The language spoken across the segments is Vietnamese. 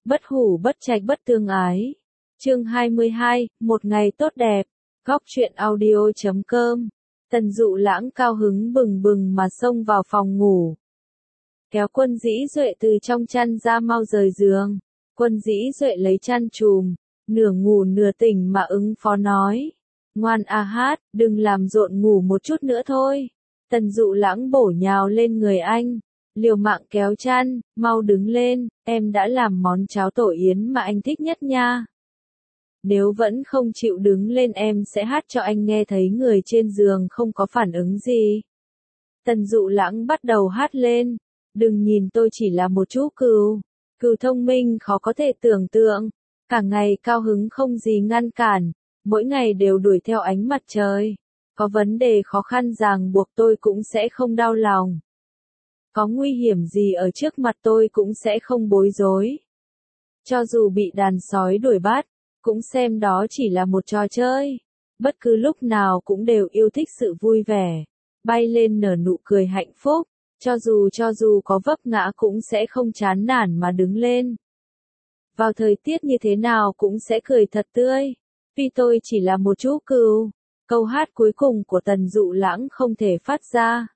Bất hủ bất trạch bất tương ái. Chương 22, một ngày tốt đẹp. Góc truyện audio.com. Tần Dụ Lãng cao hứng bừng bừng mà xông vào phòng ngủ. Kéo Quân Dĩ Duệ từ trong chăn ra mau rời giường. Quân Dĩ Duệ lấy chăn trùm, nửa ngủ nửa tỉnh mà ứng phó nói. Ngoan a hát, đừng làm rộn ngủ một chút nữa thôi. Tần Dụ Lãng bổ nhào lên người anh, liều mạng kéo chăn, mau đứng lên, em đã làm món cháo tổ yến mà anh thích nhất nha. Nếu vẫn không chịu đứng lên em sẽ hát cho anh nghe thấy người trên giường không có phản ứng gì. Tần Dụ Lãng bắt đầu hát lên, đừng nhìn tôi chỉ là một chú cừu, cừu thông minh khó có thể tưởng tượng, cả ngày cao hứng không gì ngăn cản, mỗi ngày đều đuổi theo ánh mặt trời. Có vấn đề khó khăn ràng buộc tôi cũng sẽ không đau lòng. Có nguy hiểm gì ở trước mặt tôi cũng sẽ không bối rối. Cho dù bị đàn sói đuổi bắt, cũng xem đó chỉ là một trò chơi. Bất cứ lúc nào cũng đều yêu thích sự vui vẻ, bay lên nở nụ cười hạnh phúc, cho dù có vấp ngã cũng sẽ không chán nản mà đứng lên. Vào thời tiết như thế nào cũng sẽ cười thật tươi, vì tôi chỉ là một chú cừu. Câu hát cuối cùng của Tần Dụ Lãng không thể phát ra.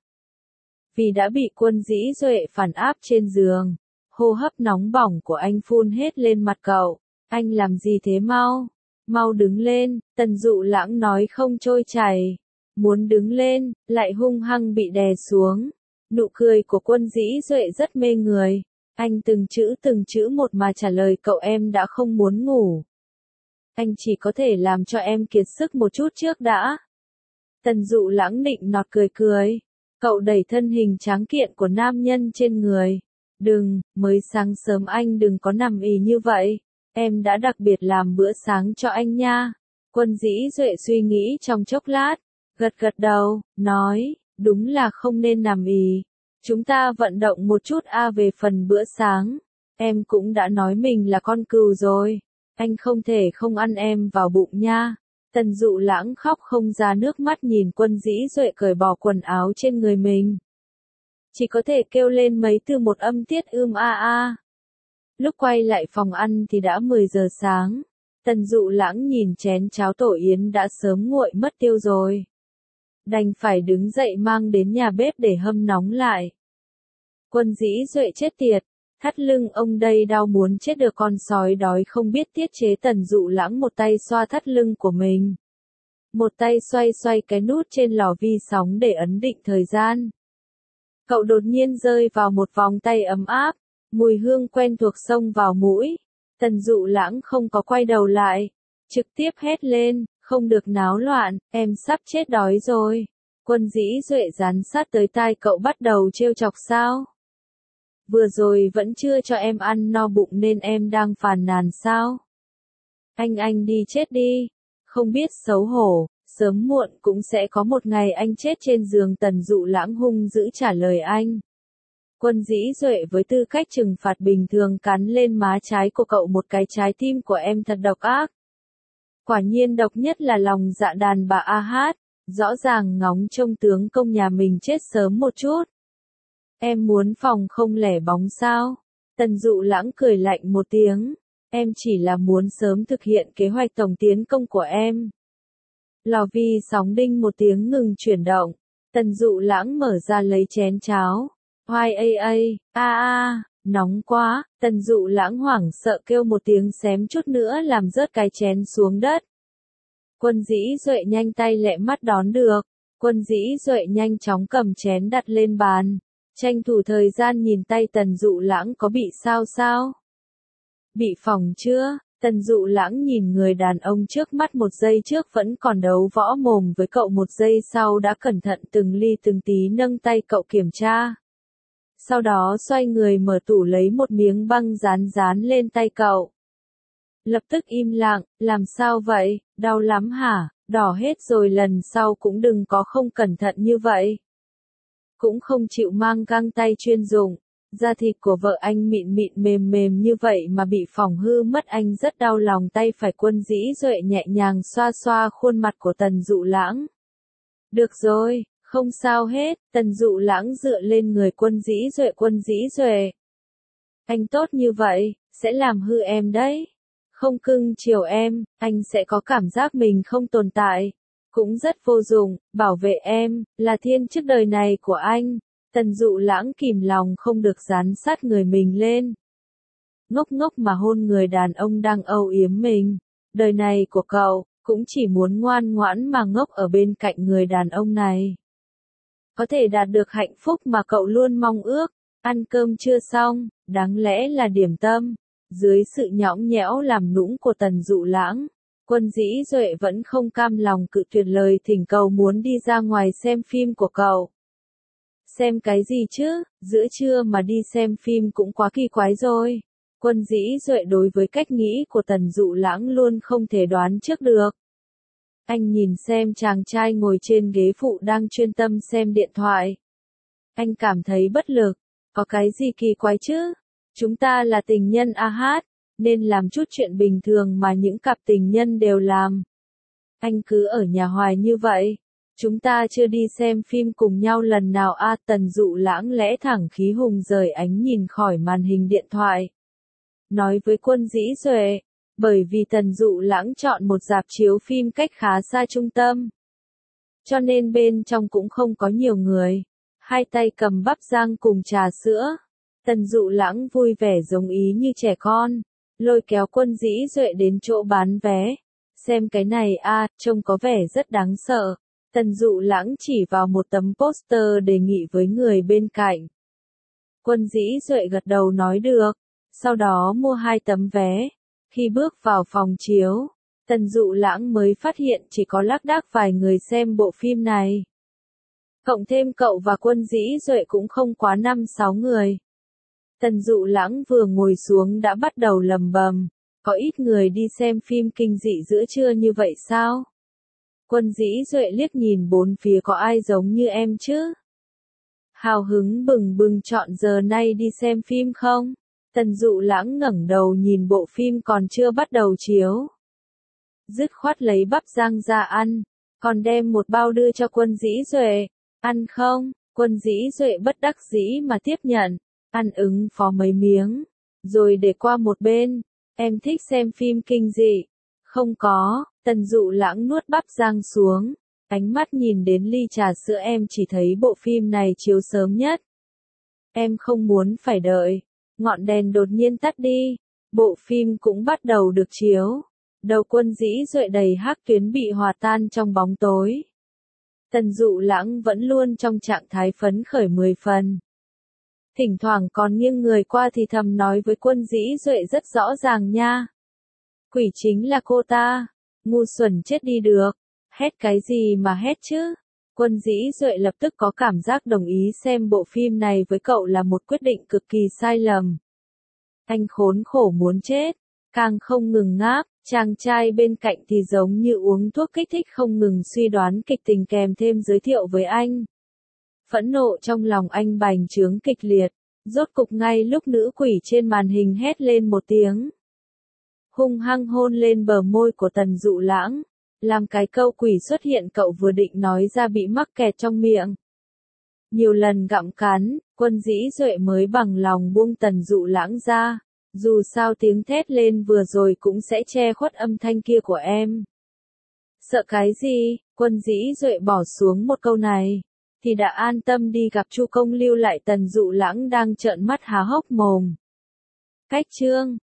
Vì đã bị Quân Dĩ Duệ phản áp trên giường, hô hấp nóng bỏng của anh phun hết lên mặt cậu. Anh làm gì thế mau đứng lên, Tần Dụ Lãng nói không trôi chảy. Muốn đứng lên, lại hung hăng bị đè xuống. Nụ cười của Quân Dĩ Duệ rất mê người. Anh từng chữ một mà trả lời cậu em đã không muốn ngủ. Anh chỉ có thể làm cho em kiệt sức một chút trước đã. Tần Dụ Lãng nịnh nọt cười. Cậu đẩy thân hình tráng kiện của nam nhân trên người. Đừng, mới sáng sớm anh đừng có nằm ì như vậy. Em đã đặc biệt làm bữa sáng cho anh nha. Quân Dĩ Duệ suy nghĩ trong chốc lát, gật đầu, nói, đúng là không nên nằm ì. Chúng ta vận động một chút về phần bữa sáng. Em cũng đã nói mình là con cừu rồi. Anh không thể không ăn em vào bụng nha. Tần Dụ Lãng khóc không ra nước mắt nhìn Quân Dĩ Duệ cởi bỏ quần áo trên người mình. Chỉ có thể kêu lên mấy từ một âm tiết a. Lúc quay lại phòng ăn thì đã 10 giờ sáng. Tần Dụ Lãng nhìn chén cháo tổ yến đã sớm nguội mất tiêu rồi. Đành phải đứng dậy mang đến nhà bếp để hâm nóng lại. Quân Dĩ Duệ chết tiệt. Thắt lưng ông đây đau muốn chết được, con sói đói không biết tiết chế. Tần Dụ Lãng một tay xoa thắt lưng của mình, một tay xoay cái nút trên lò vi sóng để ấn định thời gian. Cậu đột nhiên rơi vào một vòng tay ấm áp, mùi hương quen thuộc xông vào mũi. Tần Dụ Lãng không có quay đầu lại, trực tiếp hét lên, không được náo loạn, em sắp chết đói rồi. Quân Dĩ Duệ dán sát tới tai cậu bắt đầu trêu chọc sao? Vừa rồi vẫn chưa cho em ăn no bụng nên em đang phàn nàn sao? Anh đi chết đi, không biết xấu hổ, sớm muộn cũng sẽ có một ngày anh chết trên giường. Tần Dụ Lãng hung dữ trả lời anh. Quân Dĩ Duệ với tư cách trừng phạt bình thường cắn lên má trái của cậu một cái, trái tim của em thật độc ác. Quả nhiên độc nhất là lòng dạ đàn bà a hát, rõ ràng ngóng trông tướng công nhà mình chết sớm một chút. Em muốn phòng không lẻ bóng sao? Tần Dụ Lãng cười lạnh một tiếng. Em chỉ là muốn sớm thực hiện kế hoạch tổng tiến công của em. Lò vi sóng đinh một tiếng ngừng chuyển động. Tần Dụ Lãng mở ra lấy chén cháo. Hoài nóng quá. Tần Dụ Lãng hoảng sợ kêu một tiếng xém chút nữa làm rớt cái chén xuống đất. Quân Dĩ Duệ nhanh tay lẹ mắt đón được. Quân Dĩ Duệ nhanh chóng cầm chén đặt lên bàn. Tranh thủ thời gian nhìn tay Tần Dụ Lãng có bị sao? Bị phỏng chưa? Tần Dụ Lãng nhìn người đàn ông trước mắt, một giây trước vẫn còn đấu võ mồm với cậu, một giây sau đã cẩn thận từng ly từng tí nâng tay cậu kiểm tra. Sau đó xoay người mở tủ lấy một miếng băng dán lên tay cậu. Lập tức im lặng, làm sao vậy, đau lắm hả, đỏ hết rồi, lần sau cũng đừng có không cẩn thận như vậy. Cũng không chịu mang găng tay chuyên dụng, da thịt của vợ anh mịn mềm như vậy mà bị phỏng hư mất, anh rất đau lòng. Tay phải Quân Dĩ Duệ nhẹ nhàng xoa khuôn mặt của Tần Dụ Lãng. Được rồi, không sao hết. Tần Dụ Lãng dựa lên người Quân Dĩ Duệ. Quân Dĩ Duệ, anh tốt như vậy, sẽ làm hư em đấy. Không cưng chiều em, anh sẽ có cảm giác mình không tồn tại. Cũng rất vô dụng, bảo vệ em, là thiên chức đời này của anh. Tần Dụ Lãng kìm lòng không được dán sát người mình lên. Ngốc ngốc mà hôn người đàn ông đang âu yếm mình. Đời này của cậu, cũng chỉ muốn ngoan ngoãn mà ngốc ở bên cạnh người đàn ông này. Có thể đạt được hạnh phúc mà cậu luôn mong ước. Ăn cơm chưa xong, đáng lẽ là điểm tâm. Dưới sự nhõng nhẽo làm nũng của Tần Dụ Lãng, Quân Dĩ Duệ vẫn không cam lòng cự tuyệt lời thỉnh cầu muốn đi ra ngoài xem phim của cậu. Xem cái gì chứ, giữa trưa mà đi xem phim cũng quá kỳ quái rồi. Quân Dĩ Duệ đối với cách nghĩ của Tần Dụ Lãng luôn không thể đoán trước được. Anh nhìn xem chàng trai ngồi trên ghế phụ đang chuyên tâm xem điện thoại. Anh cảm thấy bất lực, có cái gì kỳ quái chứ? Chúng ta là tình nhân hát, nên làm chút chuyện bình thường mà những cặp tình nhân đều làm. Anh cứ ở nhà hoài như vậy. Chúng ta chưa đi xem phim cùng nhau lần nào Tần Dụ Lãng lẽ thẳng khí hùng rời ánh nhìn khỏi màn hình điện thoại. Nói với Quân Dĩ Duệ, bởi vì Tần Dụ Lãng chọn một rạp chiếu phim cách khá xa trung tâm. Cho nên bên trong cũng không có nhiều người. Hai tay cầm bắp rang cùng trà sữa. Tần Dụ Lãng vui vẻ giống ý như trẻ con, lôi kéo Quân Dĩ Duệ đến chỗ bán vé. Xem cái này trông có vẻ rất đáng sợ. Tần Dụ Lãng chỉ vào một tấm poster đề nghị với người bên cạnh. Quân Dĩ Duệ gật đầu nói được, sau đó mua 2 tấm vé. Khi bước vào phòng chiếu, Tần Dụ Lãng mới phát hiện chỉ có lác đác vài người xem bộ phim này. Cộng thêm cậu và Quân Dĩ Duệ cũng không quá 5-6 người. Tần Dụ Lãng vừa ngồi xuống đã bắt đầu lầm bầm, có ít người đi xem phim kinh dị giữa trưa như vậy sao? Quân Dĩ Duệ liếc nhìn bốn phía có ai giống như em chứ? Hào hứng bừng bừng chọn giờ nay đi xem phim không? Tần Dụ Lãng ngẩng đầu nhìn bộ phim còn chưa bắt đầu chiếu. Dứt khoát lấy bắp rang ra ăn, còn đem một bao đưa cho Quân Dĩ Duệ. Ăn không? Quân Dĩ Duệ bất đắc dĩ mà tiếp nhận. Ăn ứng phó mấy miếng, rồi để qua một bên. Em thích xem phim kinh dị. Không có, Tần Dụ Lãng nuốt bắp rang xuống. Ánh mắt nhìn đến ly trà sữa em chỉ thấy bộ phim này chiếu sớm nhất. Em không muốn phải đợi. Ngọn đèn đột nhiên tắt đi. Bộ phim cũng bắt đầu được chiếu. Đầu Quân Dĩ Duệ đầy hắc tuyến bị hòa tan trong bóng tối. Tần Dụ Lãng vẫn luôn trong trạng thái phấn khởi 10 phần. Thỉnh thoảng còn nghiêng người qua thì thầm nói với Quân Dĩ Duệ rất rõ ràng nha. Quỷ chính là cô ta. Ngu xuẩn chết đi được. Hét cái gì mà hét chứ? Quân Dĩ Duệ lập tức có cảm giác đồng ý xem bộ phim này với cậu là một quyết định cực kỳ sai lầm. Anh khốn khổ muốn chết. Càng không ngừng ngáp, chàng trai bên cạnh thì giống như uống thuốc kích thích không ngừng suy đoán kịch tình kèm thêm giới thiệu với anh. Phẫn nộ trong lòng anh bành trướng kịch liệt, rốt cục ngay lúc nữ quỷ trên màn hình hét lên một tiếng. Hung hăng hôn lên bờ môi của Tần Dụ Lãng, làm cái câu quỷ xuất hiện cậu vừa định nói ra bị mắc kẹt trong miệng. Nhiều lần gặm cắn, Quân Dĩ Duệ mới bằng lòng buông Tần Dụ Lãng ra, dù sao tiếng thét lên vừa rồi cũng sẽ che khuất âm thanh kia của em. Sợ cái gì? Quân Dĩ Duệ bỏ xuống một câu này, thì đã an tâm đi gặp Chu Công lưu lại Tần Dụ Lãng đang trợn mắt há hốc mồm. Cách chương